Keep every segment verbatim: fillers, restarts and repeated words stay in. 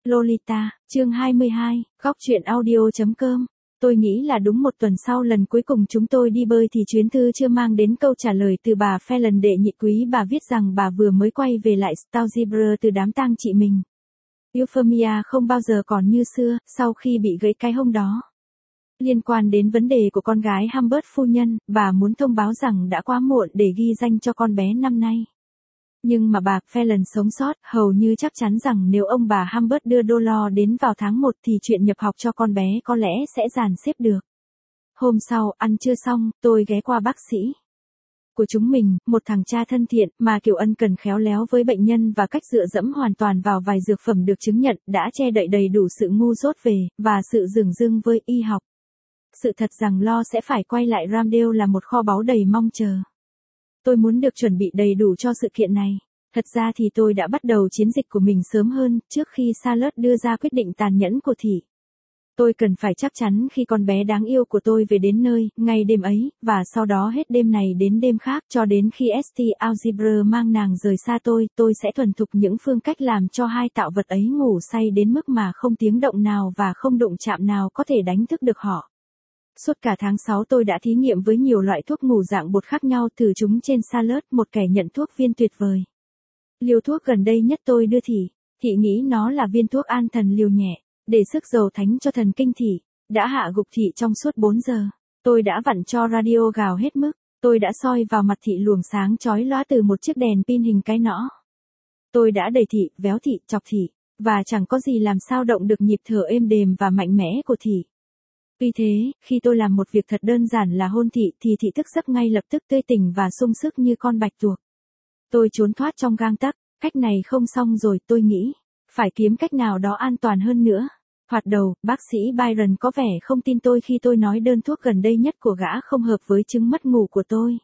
Lolita, chương hai mươi hai, góc truyện audio.com. Tôi nghĩ là đúng một tuần sau lần cuối cùng chúng tôi đi bơi thì chuyến thư chưa mang đến câu trả lời từ bà Phelan đệ nhị quý. Bà viết rằng bà vừa mới quay về lại Stoudzebro từ đám tang chị mình. Euphemia không bao giờ còn như xưa, sau khi bị gãy cái hông đó. Liên quan đến vấn đề của con gái Humbert phu nhân, bà muốn thông báo rằng đã quá muộn để ghi danh cho con bé năm nay. Nhưng mà bà Phelan sống sót, hầu như chắc chắn rằng nếu ông bà Humbert đưa đô lo đến vào tháng một thì chuyện nhập học cho con bé có lẽ sẽ dàn xếp được. Hôm sau, ăn trưa xong, tôi ghé qua bác sĩ của chúng mình, một thằng cha thân thiện mà kiểu ân cần khéo léo với bệnh nhân và cách dựa dẫm hoàn toàn vào vài dược phẩm được chứng nhận đã che đậy đầy đủ sự ngu dốt về, và sự dửng dưng với y học. Sự thật rằng lo sẽ phải quay lại Ramdale là một kho báu đầy mong chờ. Tôi muốn được chuẩn bị đầy đủ cho sự kiện này. Thật ra thì tôi đã bắt đầu chiến dịch của mình sớm hơn, trước khi Charlotte đưa ra quyết định tàn nhẫn của thị. Tôi cần phải chắc chắn khi con bé đáng yêu của tôi về đến nơi, ngay đêm ấy, và sau đó hết đêm này đến đêm khác, cho đến khi Stoudzebro mang nàng rời xa tôi, tôi sẽ thuần thục những phương cách làm cho hai tạo vật ấy ngủ say đến mức mà không tiếng động nào và không đụng chạm nào có thể đánh thức được họ. Suốt cả tháng sáu tôi đã thí nghiệm với nhiều loại thuốc ngủ dạng bột khác nhau, thử chúng trên Charlotte, một kẻ nhận thuốc viên tuyệt vời. Liều thuốc gần đây nhất tôi đưa thị, thị nghĩ nó là viên thuốc an thần liều nhẹ, để sức dầu thánh cho thần kinh thị, đã hạ gục thị trong suốt bốn giờ. Tôi đã vặn cho radio gào hết mức, tôi đã soi vào mặt thị luồng sáng chói lóa từ một chiếc đèn pin hình cái nõ. Tôi đã đẩy thị, véo thị, chọc thị, và chẳng có gì làm sao động được nhịp thở êm đềm và mạnh mẽ của thị. Vì thế, khi tôi làm một việc thật đơn giản là hôn thị thì thị thức giấc ngay lập tức tươi tỉnh và sung sức như con bạch tuộc. Tôi trốn thoát trong gang tắc, cách này không xong rồi, tôi nghĩ. Phải kiếm cách nào đó an toàn hơn nữa. Thoạt đầu, bác sĩ Byron có vẻ không tin tôi khi tôi nói đơn thuốc gần đây nhất của gã không hợp với chứng mất ngủ của tôi.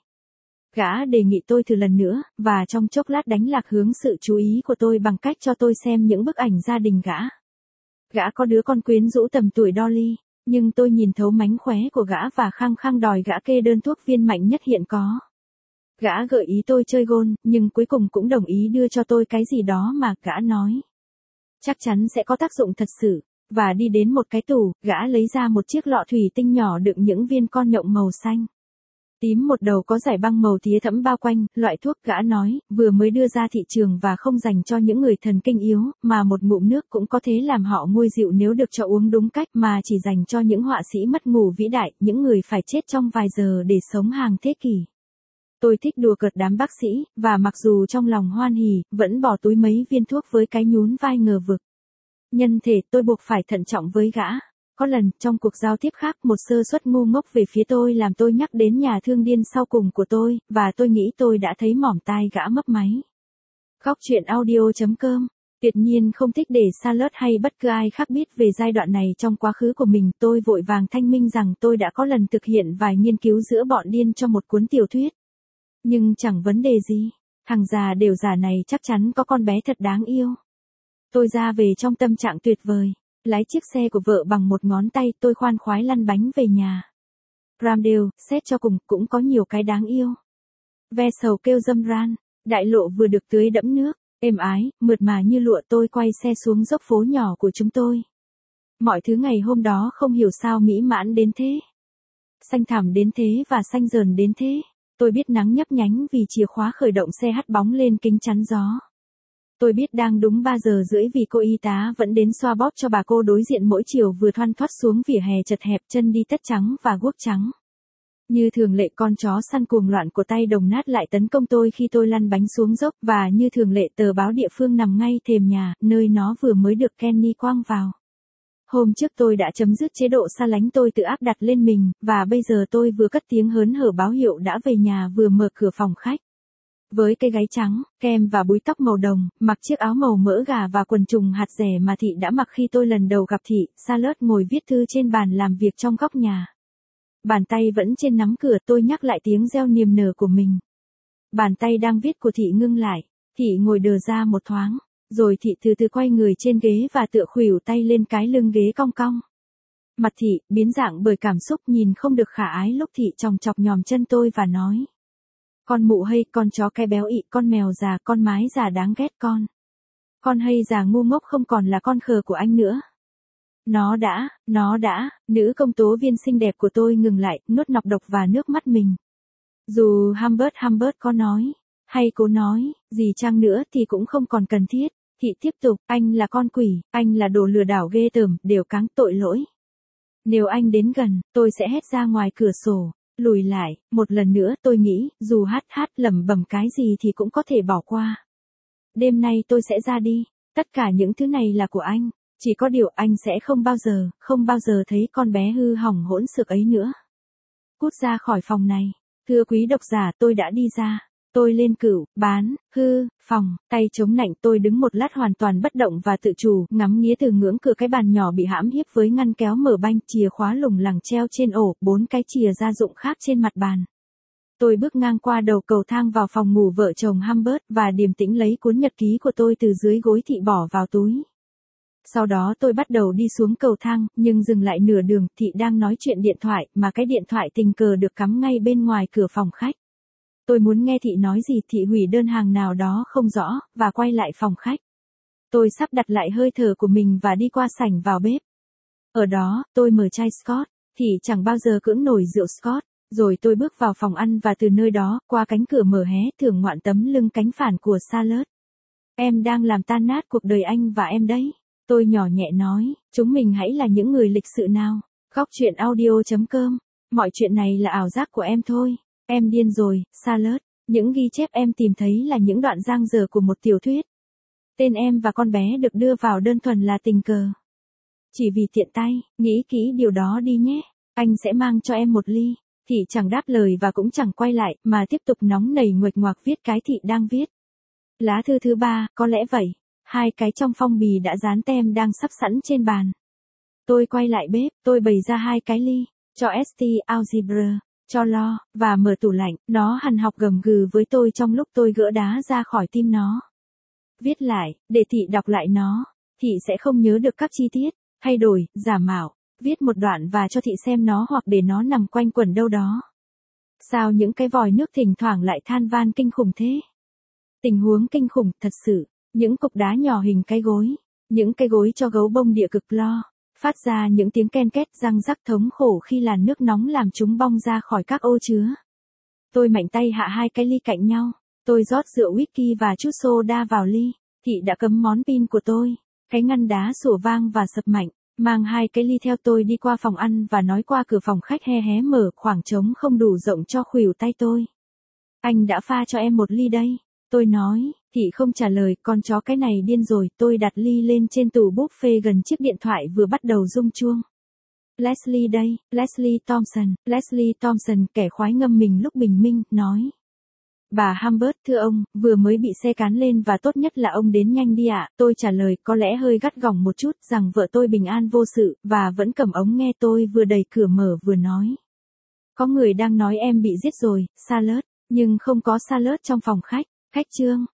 Gã đề nghị tôi thử lần nữa, và trong chốc lát đánh lạc hướng sự chú ý của tôi bằng cách cho tôi xem những bức ảnh gia đình gã. Gã có đứa con quyến rũ tầm tuổi Dolly. Nhưng tôi nhìn thấu mánh khóe của gã và khăng khăng đòi gã kê đơn thuốc viên mạnh nhất hiện có. Gã gợi ý tôi chơi gôn, nhưng cuối cùng cũng đồng ý đưa cho tôi cái gì đó mà gã nói chắc chắn sẽ có tác dụng thật sự, và đi đến một cái tủ, gã lấy ra một chiếc lọ thủy tinh nhỏ đựng những viên con nhộng màu xanh tím, một đầu có dải băng màu tía thẫm bao quanh. Loại thuốc, gã nói, vừa mới đưa ra thị trường và không dành cho những người thần kinh yếu, mà một ngụm nước cũng có thể làm họ nguôi dịu nếu được cho uống đúng cách, mà chỉ dành cho những họa sĩ mất ngủ vĩ đại, những người phải chết trong vài giờ để sống hàng thế kỷ. Tôi thích đùa cợt đám bác sĩ, và mặc dù trong lòng hoan hỉ, vẫn bỏ túi mấy viên thuốc với cái nhún vai ngờ vực. Nhân thể, tôi buộc phải thận trọng với gã. Có lần, trong cuộc giao tiếp khác, một sơ suất ngu ngốc về phía tôi làm tôi nhắc đến nhà thương điên sau cùng của tôi, và tôi nghĩ tôi đã thấy mỏm tai gã mấp máy. Góc truyện audio.com. Tuyệt nhiên không thích để Charlotte hay bất cứ ai khác biết về giai đoạn này trong quá khứ của mình. Tôi vội vàng thanh minh rằng tôi đã có lần thực hiện vài nghiên cứu giữa bọn điên cho một cuốn tiểu thuyết. Nhưng chẳng vấn đề gì. Thằng già đều già này chắc chắn có con bé thật đáng yêu. Tôi ra về trong tâm trạng tuyệt vời. Lái chiếc xe của vợ bằng một ngón tay, tôi khoan khoái lăn bánh về nhà. Ramdale, xét cho cùng, cũng có nhiều cái đáng yêu. Ve sầu kêu râm ran, đại lộ vừa được tưới đẫm nước, êm ái, mượt mà như lụa. Tôi quay xe xuống dốc phố nhỏ của chúng tôi. Mọi thứ ngày hôm đó không hiểu sao mỹ mãn đến thế. Xanh thẳm đến thế và xanh dờn đến thế. Tôi biết nắng nhấp nhánh vì chìa khóa khởi động xe hắt bóng lên kính chắn gió. Tôi biết đang đúng ba giờ rưỡi vì cô y tá vẫn đến xoa bóp cho bà cô đối diện mỗi chiều vừa thoăn thoắt xuống vỉa hè chật hẹp, chân đi tất trắng và guốc trắng. Như thường lệ, con chó săn cuồng loạn của tay đồng nát lại tấn công tôi khi tôi lăn bánh xuống dốc, và như thường lệ tờ báo địa phương nằm ngay thềm nhà, nơi nó vừa mới được Kenny quăng vào. Hôm trước tôi đã chấm dứt chế độ xa lánh tôi tự áp đặt lên mình, và bây giờ tôi vừa cất tiếng hớn hở báo hiệu đã về nhà, vừa mở cửa phòng khách. Với cái gáy trắng, kem và búi tóc màu đồng, mặc chiếc áo màu mỡ gà và quần trùng hạt rẻ mà thị đã mặc khi tôi lần đầu gặp thị, Charlotte ngồi viết thư trên bàn làm việc trong góc nhà. Bàn tay vẫn trên nắm cửa, tôi nhắc lại tiếng reo niềm nở của mình. Bàn tay đang viết của thị ngưng lại, thị ngồi đờ ra một thoáng, rồi thị từ từ quay người trên ghế và tựa khuỷu tay lên cái lưng ghế cong cong. Mặt thị, biến dạng bởi cảm xúc, nhìn không được khả ái lúc thị chòng chọc nhòm chân tôi và nói. Con mụ hay, con chó cái béo ị, con mèo già, con mái già đáng ghét con. Con hay già ngu ngốc không còn là con khờ của anh nữa. Nó đã, nó đã, nữ công tố viên xinh đẹp của tôi ngừng lại, nuốt nọc độc và nước mắt mình. Dù Humbert Humbert có nói, hay cố nói, gì chăng nữa thì cũng không còn cần thiết. Thị tiếp tục, anh là con quỷ, anh là đồ lừa đảo ghê tởm, đều cáng tội lỗi. Nếu anh đến gần, tôi sẽ hét ra ngoài cửa sổ, lùi lại, một lần nữa tôi nghĩ, dù hát hát lẩm bẩm cái gì thì cũng có thể bỏ qua. Đêm nay tôi sẽ ra đi, tất cả những thứ này là của anh, chỉ có điều anh sẽ không bao giờ, không bao giờ thấy con bé hư hỏng hỗn xược ấy nữa. Cút ra khỏi phòng này, thưa quý độc giả, tôi đã đi ra. Tôi lên cửu, bán, hư, phòng, tay chống nạnh tôi đứng một lát hoàn toàn bất động và tự chủ, ngắm nghía từ ngưỡng cửa cái bàn nhỏ bị hãm hiếp với ngăn kéo mở banh, chìa khóa lủng lẳng treo trên ổ, bốn cái chìa gia dụng khác trên mặt bàn. Tôi bước ngang qua đầu cầu thang vào phòng ngủ vợ chồng Humbert và điềm tĩnh lấy cuốn nhật ký của tôi từ dưới gối thị bỏ vào túi. Sau đó tôi bắt đầu đi xuống cầu thang, nhưng dừng lại nửa đường, thị đang nói chuyện điện thoại, mà cái điện thoại tình cờ được cắm ngay bên ngoài cửa phòng khách. Tôi muốn nghe thị nói gì, thị hủy đơn hàng nào đó không rõ, và quay lại phòng khách. Tôi sắp đặt lại hơi thở của mình và đi qua sảnh vào bếp. Ở đó, tôi mở chai Scott, thị chẳng bao giờ cưỡng nổi rượu Scott. Rồi tôi bước vào phòng ăn và từ nơi đó, qua cánh cửa mở hé, thưởng ngoạn tấm lưng cánh phản của Charlotte. Em đang làm tan nát cuộc đời anh và em đấy. Tôi nhỏ nhẹ nói, chúng mình hãy là những người lịch sự nào. Góc truyện audio chấm com. Mọi chuyện này là ảo giác của em thôi. Em điên rồi, Charlotte. Những ghi chép em tìm thấy là những đoạn dang dở của một tiểu thuyết. Tên em và con bé được đưa vào đơn thuần là tình cờ. Chỉ vì tiện tay, nghĩ kỹ điều đó đi nhé. Anh sẽ mang cho em một ly. Thị chẳng đáp lời và cũng chẳng quay lại, mà tiếp tục nóng nảy nguệch ngoạc viết cái thị đang viết. Lá thư thứ ba, có lẽ vậy. Hai cái trong phong bì đã dán tem đang sắp sẵn trên bàn. Tôi quay lại bếp, tôi bày ra hai cái ly, cho St. Algebra, cho Lo, và mở tủ lạnh. Nó hằn học gầm gừ với tôi trong lúc tôi gỡ đá ra khỏi tim nó. Viết lại, để thị đọc lại nó. Thị sẽ không nhớ được các chi tiết, thay đổi, giả mạo. Viết một đoạn và cho thị xem nó hoặc để nó nằm quanh quẩn đâu đó. Sao những cái vòi nước thỉnh thoảng lại than van kinh khủng thế? Tình huống kinh khủng, thật sự. Những cục đá nhỏ hình cái gối. Những cái gối cho gấu bông địa cực Lo. Phát ra những tiếng ken két răng rắc thống khổ khi làn nước nóng làm chúng bong ra khỏi các ô chứa. Tôi mạnh tay hạ hai cái ly cạnh nhau. Tôi rót rượu whisky và chút soda vào ly. Thị đã cấm món pin của tôi. Cái ngăn đá sủa vang và sập mạnh. Mang hai cái ly theo tôi đi qua phòng ăn và nói qua cửa phòng khách hé hé mở, khoảng trống không đủ rộng cho khuỷu tay tôi. Anh đã pha cho em một ly đây. Tôi nói, thị không trả lời, con chó cái này điên rồi. Tôi đặt ly lên trên tủ buffet gần chiếc điện thoại vừa bắt đầu rung chuông. Leslie đây, Leslie Thompson, Leslie Thompson, kẻ khoái ngâm mình lúc bình minh, nói. Bà Humbert, thưa ông, vừa mới bị xe cán lên và tốt nhất là ông đến nhanh đi ạ. Tôi trả lời có lẽ hơi gắt gỏng một chút, rằng vợ tôi bình an vô sự, và vẫn cầm ống nghe. Tôi vừa đẩy cửa mở vừa nói. Có người đang nói em bị giết rồi, Charlotte, nhưng không có Charlotte trong phòng khách. Khách trương,